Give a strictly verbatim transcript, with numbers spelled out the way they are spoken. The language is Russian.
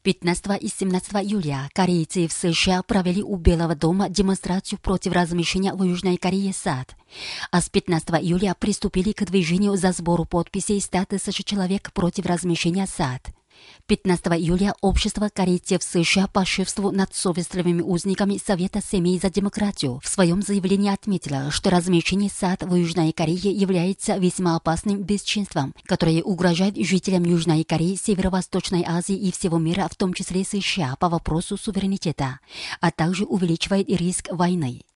пятнадцатого и семнадцатого июля корейцы в США провели у Белого дома демонстрацию против размещения в Южной Корее САД. А с пятнадцатого июля приступили к движению за сбору подписей ста тысяч человек против размещения САД. пятнадцатого июля общество корейцев США по шефству над совестливыми узниками Совета семей за демократию в своем заявлении отметило, что размещение САД в Южной Корее является весьма опасным бесчинством, которое угрожает жителям Южной Кореи, Северо-Восточной Азии и всего мира, в том числе США, по вопросу суверенитета, а также увеличивает риск войны.